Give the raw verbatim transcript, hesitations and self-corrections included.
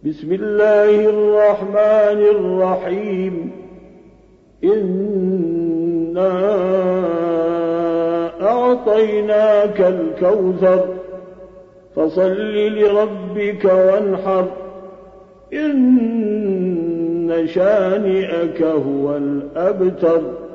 بسم الله الرحمن الرحيم إنا أعطيناك الكوثر فصل لربك وانحر إن شانئك هو الأبتر.